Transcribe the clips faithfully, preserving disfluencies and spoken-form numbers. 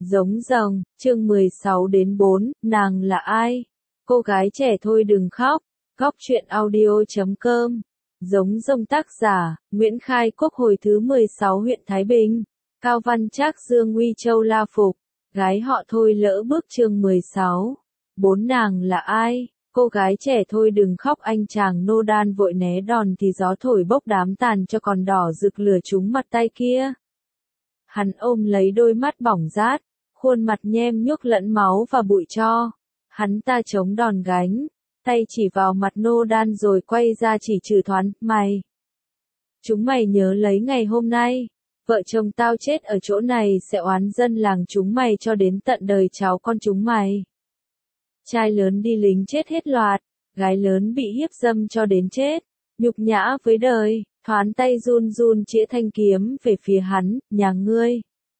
Giống rồng, chương mười sáu đến bốn, nàng là ai? Cô gái trẻ thôi đừng khóc. Góc truyện audio chấm com. Giống rồng tác giả, Nguyễn Khai Quốc hồi thứ mười sáu huyện Thái Bình. Cao Văn Trác Dương Uy Châu La Phục. Gái họ thôi lỡ bước chương mười sáu. Bốn nàng là ai? Cô gái trẻ thôi đừng khóc, anh chàng nô đan vội né đòn thì gió thổi bốc đám tàn cho còn đỏ rực lửa trúng mặt tay kia. Hắn ôm lấy đôi mắt bỏng rát, khuôn mặt nhem nhuốc lẫn máu và bụi tro. Hắn ta chống đòn gánh, tay chỉ vào mặt nô đan rồi quay ra chỉ Trừ Thoán, mày. Chúng mày nhớ lấy ngày hôm nay, vợ chồng tao chết ở chỗ này sẽ oán dân làng chúng mày cho đến tận đời cháu con chúng mày. Trai lớn đi lính chết hết loạt, gái lớn bị hiếp dâm cho đến chết, nhục nhã với đời. Thoán tay run run chĩa thanh kiếm về phía hắn, nhà ngươi.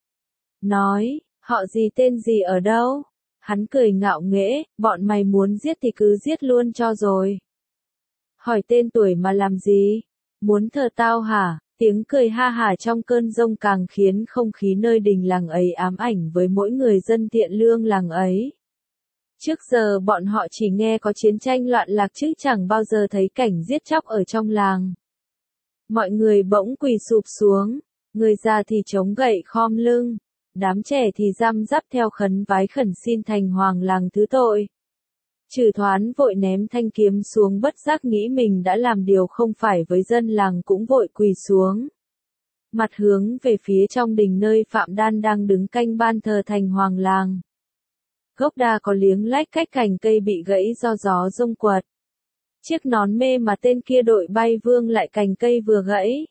Nói, họ gì tên gì ở đâu? Hắn cười ngạo nghễ, bọn mày muốn giết thì cứ giết luôn cho rồi. Hỏi tên tuổi mà làm gì? Muốn thờ tao hả? Tiếng cười ha hả trong cơn giông càng khiến không khí nơi đình làng ấy ám ảnh với mỗi người dân thiện lương làng ấy. Trước giờ bọn họ chỉ nghe có chiến tranh loạn lạc chứ chẳng bao giờ thấy cảnh giết chóc ở trong làng. Mọi người bỗng quỳ sụp xuống, người già thì chống gậy khom lưng, đám trẻ thì răm rắp theo khấn vái khẩn xin thành hoàng làng thứ tội. Trừ Thoán vội ném thanh kiếm xuống, bất giác nghĩ mình đã làm điều không phải với dân làng cũng vội quỳ xuống. Mặt hướng về phía trong đình nơi Phạm Đan đang đứng canh ban thờ thành hoàng làng. Gốc đa có liếng lách cách cành cây bị gãy do gió rông quật. Chiếc nón mê mà tên kia đội bay vương lại cành cây vừa gãy.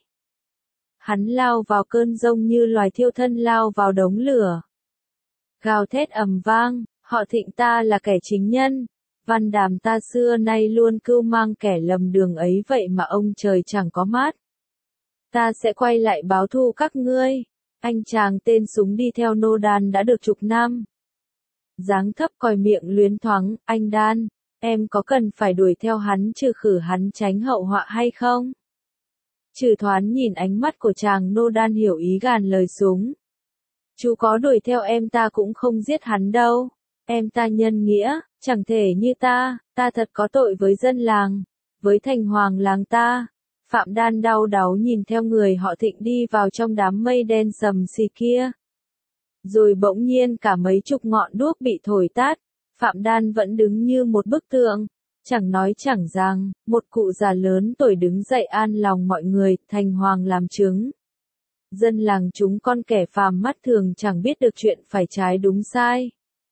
Hắn lao vào cơn giông như loài thiêu thân lao vào đống lửa. Gào thét ầm vang, họ Thịnh ta là kẻ chính nhân. Văn Đàm ta xưa nay luôn cưu mang kẻ lầm đường ấy, vậy mà ông trời chẳng có mát. Ta sẽ quay lại báo thù các ngươi. Anh chàng tên súng đi theo nô đan đã được chục năm. Dáng thấp còi miệng luyến thoáng, anh Đan. Em có cần phải đuổi theo hắn trừ khử hắn tránh hậu họa hay không? Trừ Thoán nhìn ánh mắt của chàng nô đan hiểu ý gàn lời súng. Chú có đuổi theo em ta cũng không giết hắn đâu. Em ta nhân nghĩa, chẳng thể như ta, ta thật có tội với dân làng, với thành hoàng làng ta. Phạm Đan đau đáu nhìn theo người họ Thịnh đi vào trong đám mây đen sầm xì kia. Rồi bỗng nhiên cả mấy chục ngọn đuốc bị thổi tát. Phạm Đan vẫn đứng như một bức tượng, chẳng nói chẳng rằng, một cụ già lớn tuổi đứng dậy an lòng mọi người, thành hoàng làm chứng. Dân làng chúng con kẻ phàm mắt thường chẳng biết được chuyện phải trái đúng sai.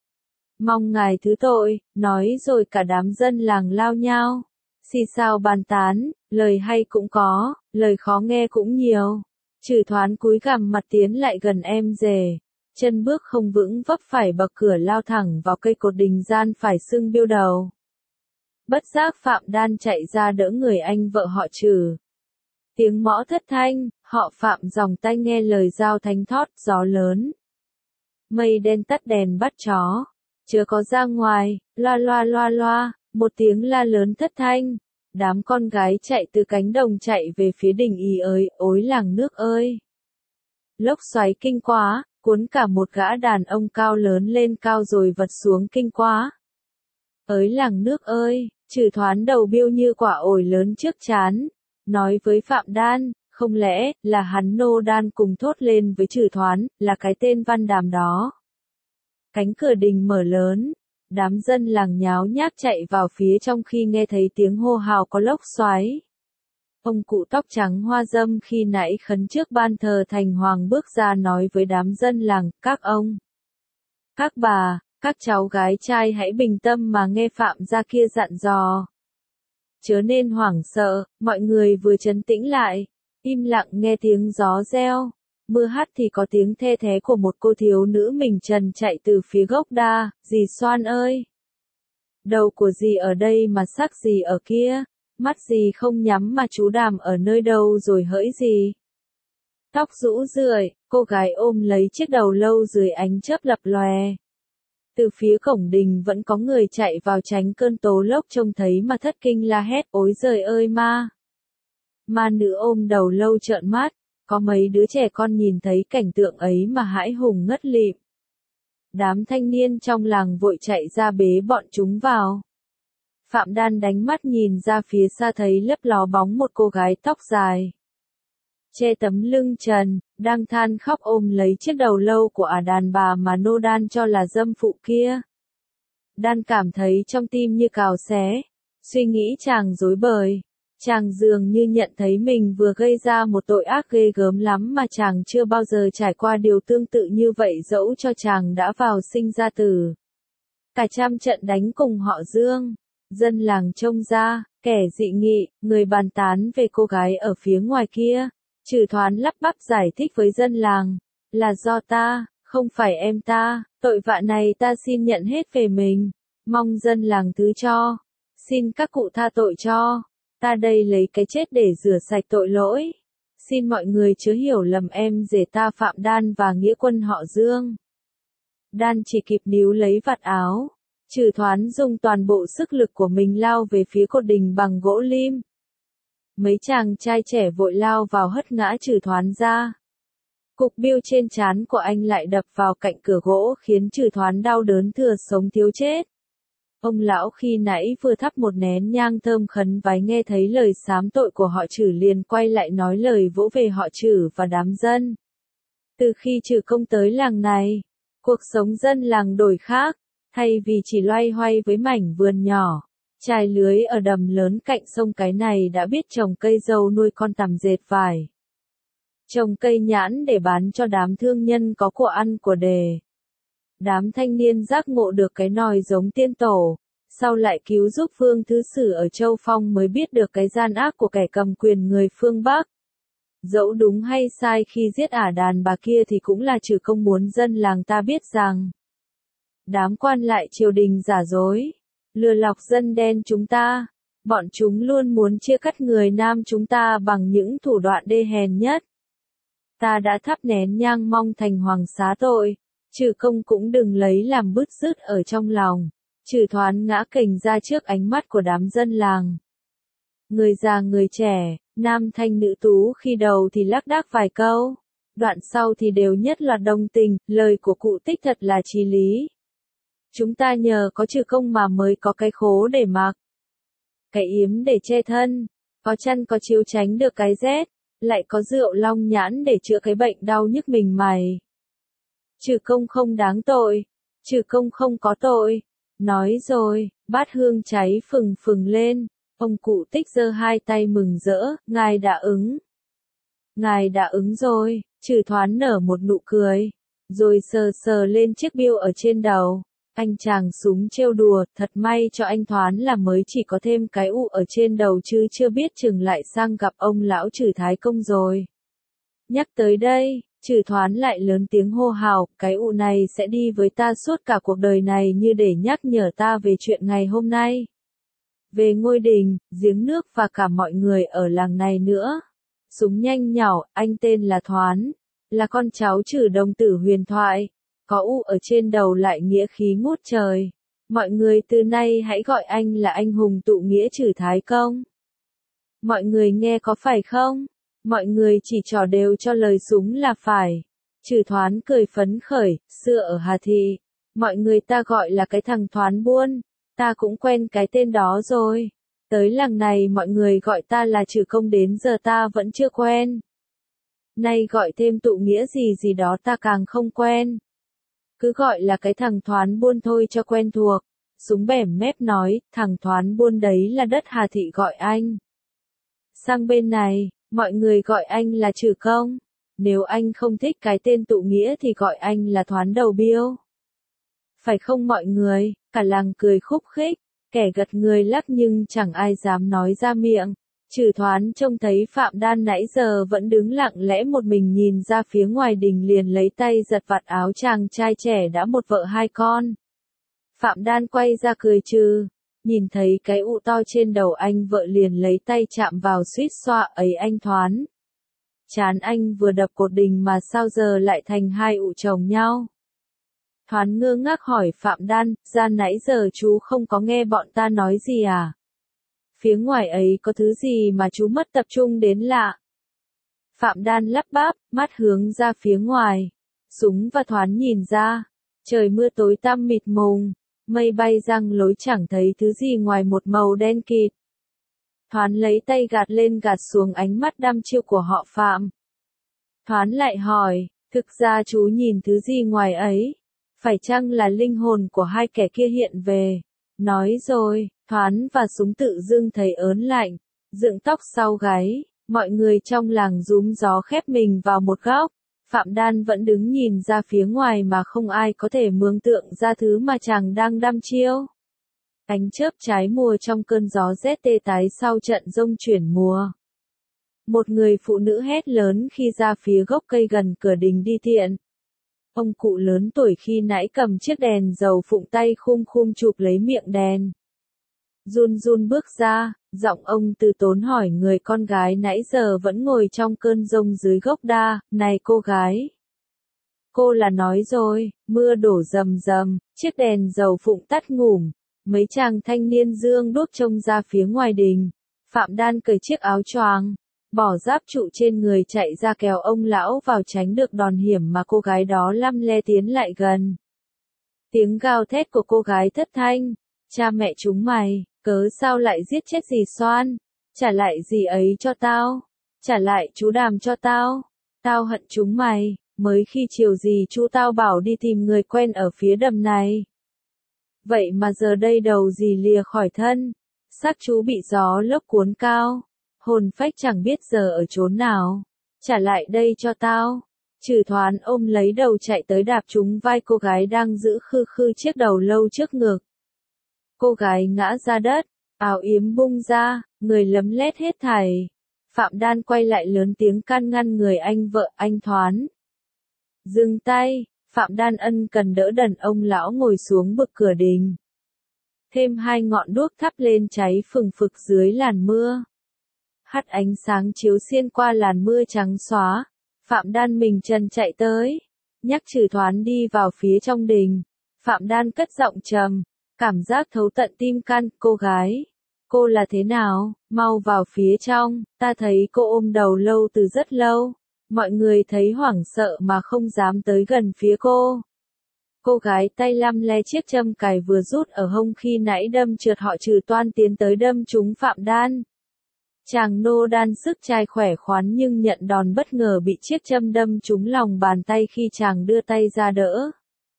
Mong ngài thứ tội, nói rồi cả đám dân làng lao nhau, xì xào bàn tán, lời hay cũng có, lời khó nghe cũng nhiều. Trừ Thoán cúi gằm mặt tiến lại gần em rể. Chân bước không vững vấp phải bậc cửa lao thẳng vào cây cột đình gian phải sưng biêu đầu. Bất giác Phạm Đan chạy ra đỡ người anh vợ họ Trừ. Tiếng mõ thất thanh, họ Phạm dòng tay nghe lời giao thánh thót, gió lớn. Mây đen tắt đèn bắt chó. Chưa có ra ngoài, loa loa loa loa, một tiếng la lớn thất thanh. Đám con gái chạy từ cánh đồng chạy về phía đình ý ơi, ối làng nước ơi. Lốc xoáy kinh quá. Cuốn cả một gã đàn ông cao lớn lên cao rồi vật xuống kinh quá. Ới làng nước ơi, Trừ Thoán đầu biêu như quả ổi lớn trước trán, nói với Phạm Đan, không lẽ là hắn nô đan cùng thốt lên với Trừ Thoán, là cái tên Văn Đàm đó. Cánh cửa đình mở lớn, đám dân làng nháo nhác chạy vào phía trong khi nghe thấy tiếng hô hào có lốc xoáy. Ông cụ tóc trắng hoa râm khi nãy khấn trước ban thờ thành hoàng bước ra nói với đám dân làng, các ông, các bà, các cháu gái trai hãy bình tâm mà nghe Phạm gia kia dặn dò. Chớ nên hoảng sợ, mọi người vừa trấn tĩnh lại, im lặng nghe tiếng gió reo, mưa hắt thì có tiếng the thé của một cô thiếu nữ mình trần chạy từ phía gốc đa, dì Xoan ơi! Đầu của dì ở đây mà sắc dì ở kia. Mắt gì không nhắm mà chú Đàm ở nơi đâu rồi hỡi gì. Tóc rũ rượi, cô gái ôm lấy chiếc đầu lâu dưới ánh chớp lập lòe. Từ phía cổng đình vẫn có người chạy vào tránh cơn tố lốc, trông thấy mà thất kinh la hét, ối giời ơi ma. Ma nữ ôm đầu lâu trợn mắt, có mấy đứa trẻ con nhìn thấy cảnh tượng ấy mà hãi hùng ngất lịm. Đám thanh niên trong làng vội chạy ra bế bọn chúng vào. Phạm Đan đánh mắt nhìn ra phía xa thấy lấp ló bóng một cô gái tóc dài, che tấm lưng trần, đang than khóc ôm lấy chiếc đầu lâu của ả đàn bà mà Nô Đan cho là dâm phụ kia. Đan cảm thấy trong tim như cào xé, suy nghĩ chàng rối bời. Chàng dường như nhận thấy mình vừa gây ra một tội ác ghê gớm lắm mà chàng chưa bao giờ trải qua điều tương tự như vậy dẫu cho chàng đã vào sinh ra tử. Cả trăm trận đánh cùng họ Dương, dân làng trông ra, kẻ dị nghị, người bàn tán về cô gái ở phía ngoài kia. Trừ Thoán lắp bắp giải thích với dân làng, là do ta, không phải em ta, tội vạ này ta xin nhận hết về mình, mong dân làng thứ cho, xin các cụ tha tội cho, ta đây lấy cái chết để rửa sạch tội lỗi, xin mọi người chớ hiểu lầm em rể ta Phạm Đan và nghĩa quân họ Dương. Đan chỉ kịp níu lấy vạt áo, Trừ Thoán dùng toàn bộ sức lực của mình lao về phía cột đình bằng gỗ lim. Mấy chàng trai trẻ vội lao vào hất ngã Trừ Thoán ra. Cục biêu trên trán của anh lại đập vào cạnh cửa gỗ khiến Trừ Thoán đau đớn thừa sống thiếu chết. Ông lão khi nãy vừa thắp một nén nhang thơm khấn vái nghe thấy lời sám tội của họ Trừ liền quay lại nói lời vỗ về họ Trừ và đám dân. Từ khi Trừ công tới làng này, cuộc sống dân làng đổi khác, thay vì chỉ loay hoay với mảnh vườn nhỏ, chài lưới ở đầm lớn cạnh sông cái này đã biết trồng cây dâu nuôi con tằm dệt vải. Trồng cây nhãn để bán cho đám thương nhân có của ăn của đề. Đám thanh niên giác ngộ được cái nòi giống tiên tổ, sau lại cứu giúp Vương Thứ Sử ở Châu Phong mới biết được cái gian ác của kẻ cầm quyền người phương Bắc. Dẫu đúng hay sai khi giết ả đàn bà kia thì cũng là Trừ công muốn dân làng ta biết rằng đám quan lại triều đình giả dối, lừa lọc dân đen chúng ta, bọn chúng luôn muốn chia cắt người Nam chúng ta bằng những thủ đoạn đê hèn nhất. Ta đã thắp nén nhang mong thành hoàng xá tội, Trừ công cũng đừng lấy làm bứt rứt ở trong lòng. Trừ Thoán ngã kềnh ra trước ánh mắt của đám dân làng. Người già người trẻ, nam thanh nữ tú khi đầu thì lác đác vài câu, đoạn sau thì đều nhất loạt đồng tình, lời của cụ Tích thật là chí lý. Chúng ta nhờ có Trừ công mà mới có cái khố để mặc, cái yếm để che thân, có chăn có chiếu tránh được cái rét, lại có rượu long nhãn để chữa cái bệnh đau nhức mình mày. Trừ công không đáng tội, Trừ công không có tội. Nói rồi, bát hương cháy phừng phừng lên, ông cụ Tích giơ hai tay mừng rỡ, ngài đã ứng. Ngài đã ứng rồi, Trừ Thoán nở một nụ cười, rồi sờ sờ lên chiếc biêu ở trên đầu. Anh chàng súng trêu đùa, thật may cho anh Thoán là mới chỉ có thêm cái ụ ở trên đầu chứ chưa biết chừng lại sang gặp ông lão Trừ Thái Công rồi. Nhắc tới đây, Trừ Thoán lại lớn tiếng hô hào, cái ụ này sẽ đi với ta suốt cả cuộc đời này như để nhắc nhở ta về chuyện ngày hôm nay. Về ngôi đình, giếng nước và cả mọi người ở làng này nữa. Súng nhanh nhảu, anh tên là Thoán, là con cháu Trừ đồng tử huyền thoại, có ụ ở trên đầu lại nghĩa khí ngút trời. Mọi người từ nay hãy gọi anh là anh hùng tụ nghĩa Trừ Thái Công. Mọi người nghe có phải không? Mọi người chỉ trỏ đều cho lời súng là phải. Trừ Thoán cười phấn khởi, xưa ở Hà Thị, mọi người ta gọi là cái thằng Thoán buôn, ta cũng quen cái tên đó rồi. Tới làng này mọi người gọi ta là Trừ công đến giờ ta vẫn chưa quen. Nay gọi thêm tụ nghĩa gì gì đó ta càng không quen. Cứ gọi là cái thằng Thoán buôn thôi cho quen thuộc. Súng bẻm mép nói, thằng Thoán buôn đấy là đất Hà Thị gọi anh. Sang bên này, mọi người gọi anh là Trừ công. Nếu anh không thích cái tên tụ nghĩa thì gọi anh là Thoán đầu biêu. Phải không mọi người? Cả làng cười khúc khích, kẻ gật người lắc nhưng chẳng ai dám nói ra miệng. Trừ Thoán trông thấy Phạm Đan nãy giờ vẫn đứng lặng lẽ một mình nhìn ra phía ngoài đình liền lấy tay giật vạt áo chàng trai trẻ đã một vợ hai con. Phạm Đan quay ra cười trừ, nhìn thấy cái ụ to trên đầu anh vợ liền lấy tay chạm vào suýt xoa ấy anh Thoán. Chán anh vừa đập cột đình mà sao giờ lại thành hai ụ chồng nhau. Thoán ngơ ngác hỏi Phạm Đan, ra nãy giờ chú không có nghe bọn ta nói gì à? Phía ngoài ấy có thứ gì mà chú mất tập trung đến lạ? Phạm Đan lắp bắp, mắt hướng ra phía ngoài. Súng và Thoán nhìn ra. Trời mưa tối tăm mịt mùng, mây bay răng lối chẳng thấy thứ gì ngoài một màu đen kịt. Thoán lấy tay gạt lên gạt xuống ánh mắt đăm chiêu của họ Phạm. Thoán lại hỏi, thực ra chú nhìn thứ gì ngoài ấy? Phải chăng là linh hồn của hai kẻ kia hiện về? Nói rồi, Thoán và Súng tự dưng thấy ớn lạnh, dựng tóc sau gáy, mọi người trong làng rúm gió khép mình vào một góc. Phạm Đan vẫn đứng nhìn ra phía ngoài mà không ai có thể mường tượng ra thứ mà chàng đang đăm chiêu. Ánh chớp trái mùa trong cơn gió rét tê tái sau trận giông chuyển mùa. Một người phụ nữ hét lớn khi ra phía gốc cây gần cửa đình đi tiện. Ông cụ lớn tuổi khi nãy cầm chiếc đèn dầu phụng tay khum khum chụp lấy miệng đèn. Run run bước ra, giọng ông từ tốn hỏi người con gái nãy giờ vẫn ngồi trong cơn giông dưới gốc đa, này cô gái. Cô là nói rồi, mưa đổ rầm rầm, chiếc đèn dầu phụng tắt ngủm, mấy chàng thanh niên dương đuốc trông ra phía ngoài đình. Phạm Đan cởi chiếc áo choàng, bỏ giáp trụ trên người chạy ra kéo ông lão vào tránh được đòn hiểm mà cô gái đó lăm le tiến lại gần. Tiếng gào thét của cô gái thất thanh, cha mẹ chúng mày, cớ sao lại giết chết dì Xoan, trả lại dì ấy cho tao, trả lại chú Đàm cho tao, tao hận chúng mày, mới khi chiều gì chú tao bảo đi tìm người quen ở phía đầm này. Vậy mà giờ đây đầu dì lìa khỏi thân, xác chú bị gió lốc cuốn cao, hồn phách chẳng biết giờ ở chốn nào, trả lại đây cho tao. Trừ Thoán ôm lấy đầu chạy tới đạp trúng vai cô gái đang giữ khư khư chiếc đầu lâu trước ngực. Cô gái ngã ra đất, áo yếm bung ra, người lấm lét hết thảy. Phạm Đan quay lại lớn tiếng can ngăn người anh vợ anh Thoán. Dừng tay, Phạm Đan ân cần đỡ đần ông lão ngồi xuống bực cửa đình. Thêm hai ngọn đuốc thắp lên cháy phừng phực dưới làn mưa. Hắt ánh sáng chiếu xuyên qua làn mưa trắng xóa. Phạm Đan mình chân chạy tới, nhắc Trừ Thoán đi vào phía trong đình. Phạm Đan cất giọng trầm, cảm giác thấu tận tim can, cô gái. Cô là thế nào, mau vào phía trong, ta thấy cô ôm đầu lâu từ rất lâu. Mọi người thấy hoảng sợ mà không dám tới gần phía cô. Cô gái tay lăm le chiếc châm cài vừa rút ở hông khi nãy đâm trượt họ Trừ Toan tiến tới đâm trúng Phạm Đan. Chàng nô đan sức trai khỏe khoắn nhưng nhận đòn bất ngờ bị chiếc châm đâm trúng lòng bàn tay khi chàng đưa tay ra đỡ.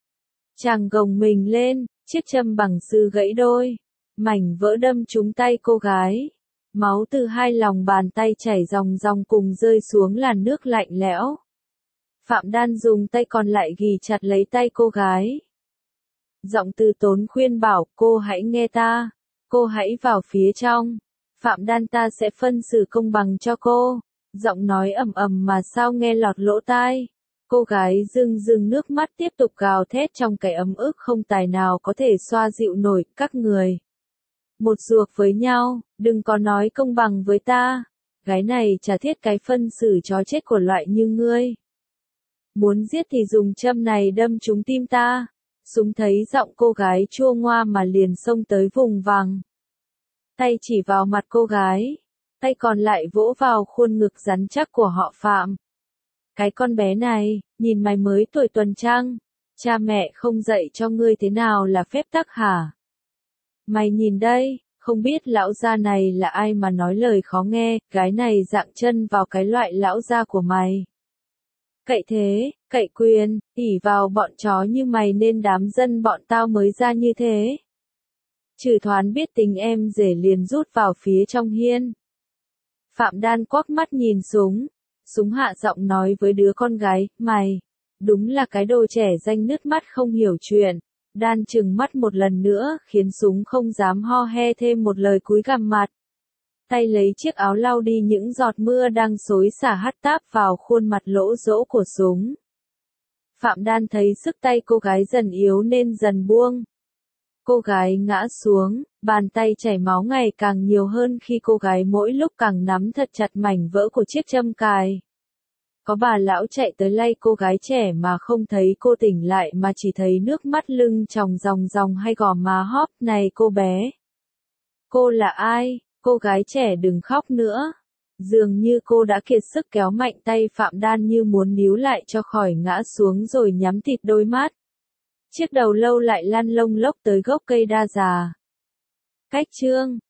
Chàng gồng mình lên, chiếc châm bằng sư gãy đôi, mảnh vỡ đâm trúng tay cô gái. Máu từ hai lòng bàn tay chảy ròng ròng cùng rơi xuống làn nước lạnh lẽo. Phạm Đan dùng tay còn lại ghì chặt lấy tay cô gái. Giọng từ tốn khuyên bảo, cô hãy nghe ta, cô hãy vào phía trong. Phạm Đan ta sẽ phân xử công bằng cho cô. Giọng nói ầm ầm mà sao nghe lọt lỗ tai. Cô gái rưng rưng nước mắt tiếp tục gào thét trong cái ấm ức không tài nào có thể xoa dịu nổi. Các người một ruột với nhau, đừng có nói công bằng với ta. Gái này chả thiết cái phân xử chó chết của loại như ngươi. Muốn giết thì dùng châm này đâm trúng tim ta. Súng thấy giọng cô gái chua ngoa mà liền xông tới vùng vằng. Tay chỉ vào mặt cô gái, tay còn lại vỗ vào khuôn ngực rắn chắc của họ Phạm. Cái con bé này, nhìn mày mới tuổi tuần trăng, cha mẹ không dạy cho ngươi thế nào là phép tắc hả? Mày nhìn đây, không biết lão gia này là ai mà nói lời khó nghe, gái này dạng chân vào cái loại lão gia của mày. Cậy thế, cậy quyền, ỉ vào bọn chó như mày nên đám dân bọn tao mới ra như thế. Trừ Thoán biết tính em rể liền rút vào phía trong hiên. Phạm Đan quắc mắt nhìn Súng. Súng hạ giọng nói với đứa con gái, mày, đúng là cái đồ trẻ danh nứt mắt không hiểu chuyện. Đan trừng mắt một lần nữa, khiến Súng không dám ho he thêm một lời cúi gằm mặt. Tay lấy chiếc áo lau đi những giọt mưa đang xối xả hắt táp vào khuôn mặt lỗ dỗ của Súng. Phạm Đan thấy sức tay cô gái dần yếu nên dần buông. Cô gái ngã xuống, bàn tay chảy máu ngày càng nhiều hơn khi cô gái mỗi lúc càng nắm thật chặt mảnh vỡ của chiếc châm cài. Có bà lão chạy tới lay cô gái trẻ mà không thấy cô tỉnh lại mà chỉ thấy nước mắt lưng tròng ròng ròng hay gò má hóp. Này cô bé! Cô là ai? Cô gái trẻ đừng khóc nữa. Dường như cô đã kiệt sức kéo mạnh tay Phạm Đan như muốn níu lại cho khỏi ngã xuống rồi nhắm tịt đôi mắt. Chiếc đầu lâu lại lăn lông lốc tới gốc cây đa già. Cách chương